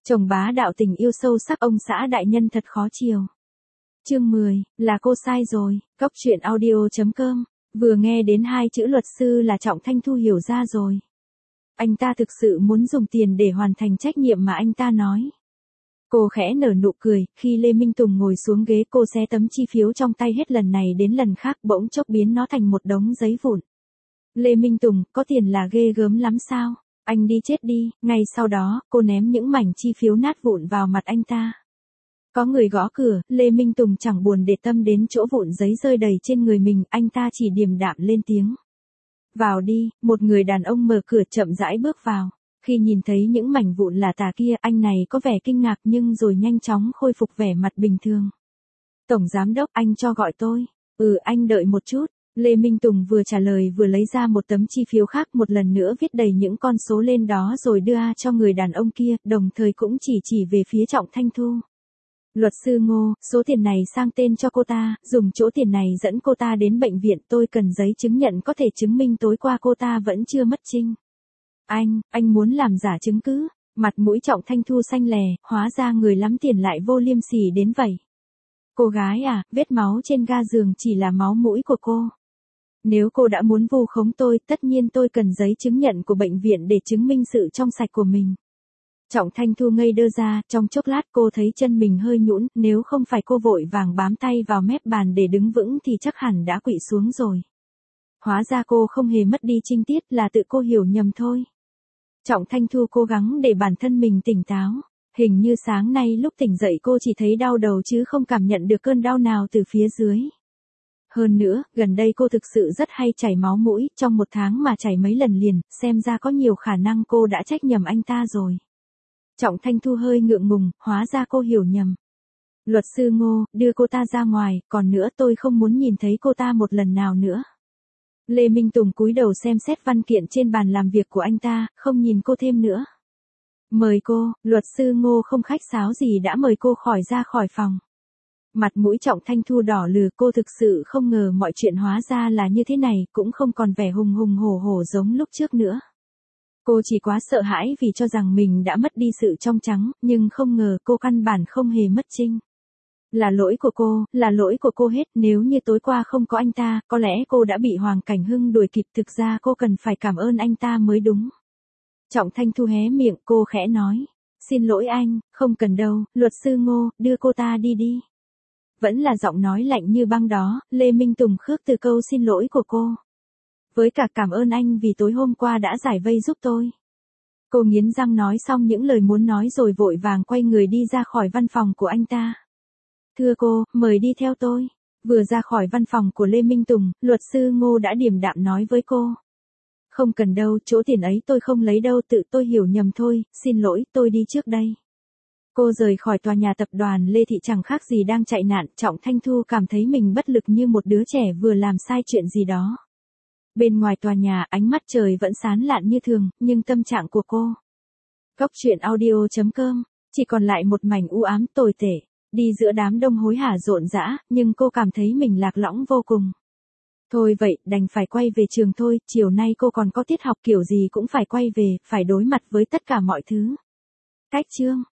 Chồng bá đạo tình yêu sâu sắc ông xã đại nhân thật khó chiều. Chương 10, là cô sai rồi, Cóc truyện audio.com, vừa nghe đến hai chữ luật sư là Trọng Thanh Thu hiểu ra rồi. Anh ta thực sự muốn dùng tiền để hoàn thành trách nhiệm mà anh ta nói. Cô khẽ nở nụ cười, khi Lê Minh Tùng ngồi xuống ghế cô xé tấm chi phiếu trong tay hết lần này đến lần khác bỗng chốc biến nó thành một đống giấy vụn. Lê Minh Tùng, có tiền là ghê gớm lắm sao? Anh đi chết đi, ngay sau đó, cô ném những mảnh chi phiếu nát vụn vào mặt anh ta. Có người gõ cửa, Lê Minh Tùng chẳng buồn để tâm đến chỗ vụn giấy rơi đầy trên người mình, anh ta chỉ điềm đạm lên tiếng. Vào đi, một người đàn ông mở cửa chậm rãi bước vào. Khi nhìn thấy những mảnh vụn là tà kia, anh này có vẻ kinh ngạc nhưng rồi nhanh chóng khôi phục vẻ mặt bình thường. Tổng giám đốc, anh cho gọi tôi. Anh đợi một chút. Lê Minh Tùng vừa trả lời vừa lấy ra một tấm chi phiếu khác, một lần nữa viết đầy những con số lên đó rồi đưa cho người đàn ông kia, đồng thời cũng chỉ về phía Trọng Thanh Thu. Luật sư Ngô, số tiền này sang tên cho cô ta, dùng chỗ tiền này dẫn cô ta đến bệnh viện, tôi cần giấy chứng nhận có thể chứng minh tối qua cô ta vẫn chưa mất trinh. Anh muốn làm giả chứng cứ? Mặt mũi Trọng Thanh Thu xanh lè, hóa ra người lắm tiền lại vô liêm sỉ đến vậy. Cô gái à, vết máu trên ga giường chỉ là máu mũi của cô. Nếu cô đã muốn vu khống tôi, tất nhiên tôi cần giấy chứng nhận của bệnh viện để chứng minh sự trong sạch của mình. Trọng Thanh Thu ngây đơ ra, trong chốc lát cô thấy chân mình hơi nhũn, nếu không phải cô vội vàng bám tay vào mép bàn để đứng vững thì chắc hẳn đã quỵ xuống rồi. Hóa ra cô không hề mất đi trinh tiết, là tự cô hiểu nhầm thôi. Trọng Thanh Thu cố gắng để bản thân mình tỉnh táo. Hình như sáng nay lúc tỉnh dậy cô chỉ thấy đau đầu chứ không cảm nhận được cơn đau nào từ phía dưới. Hơn nữa, gần đây cô thực sự rất hay chảy máu mũi, trong một tháng mà chảy mấy lần liền, xem ra có nhiều khả năng cô đã trách nhầm anh ta rồi. Trọng Thanh Thu hơi ngượng ngùng, hóa ra cô hiểu nhầm. Luật sư Ngô, đưa cô ta ra ngoài, còn nữa tôi không muốn nhìn thấy cô ta một lần nào nữa. Lê Minh Tùng cúi đầu xem xét văn kiện trên bàn làm việc của anh ta, không nhìn cô thêm nữa. Mời cô, luật sư Ngô không khách sáo gì đã mời cô ra khỏi phòng. Mặt mũi Trọng Thanh Thu đỏ lừ, cô thực sự không ngờ mọi chuyện hóa ra là như thế này, cũng không còn vẻ hùng hùng hổ hổ giống lúc trước nữa. Cô chỉ quá sợ hãi vì cho rằng mình đã mất đi sự trong trắng, nhưng không ngờ cô căn bản không hề mất trinh. Là lỗi của cô hết, nếu như tối qua không có anh ta, có lẽ cô đã bị Hoàng Cảnh Hưng đuổi kịp, thực ra cô cần phải cảm ơn anh ta mới đúng. Trọng Thanh Thu hé miệng, cô khẽ nói. Xin lỗi anh, không cần đâu, luật sư Ngô, đưa cô ta đi. Vẫn là giọng nói lạnh như băng đó, Lê Minh Tùng khước từ câu xin lỗi của cô. Với cả cảm ơn anh vì tối hôm qua đã giải vây giúp tôi. Cô nghiến răng nói xong những lời muốn nói rồi vội vàng quay người đi ra khỏi văn phòng của anh ta. Thưa cô, mời đi theo tôi. Vừa ra khỏi văn phòng của Lê Minh Tùng, luật sư Ngô đã điềm đạm nói với cô. Không cần đâu, chỗ tiền ấy tôi không lấy đâu, tự tôi hiểu nhầm thôi, xin lỗi, tôi đi trước đây. Cô rời khỏi tòa nhà tập đoàn Lê Thị chẳng khác gì đang chạy nạn, Trọng Thanh Thu cảm thấy mình bất lực như một đứa trẻ vừa làm sai chuyện gì đó. Bên ngoài tòa nhà, ánh mắt trời vẫn sáng lạn như thường, nhưng tâm trạng của cô. Cóc truyện audio.com, chỉ còn lại một mảnh u ám tồi tệ, đi giữa đám đông hối hả rộn rã, nhưng cô cảm thấy mình lạc lõng vô cùng. Thôi vậy, đành phải quay về trường thôi, chiều nay cô còn có tiết học, kiểu gì cũng phải quay về, phải đối mặt với tất cả mọi thứ. Cách chương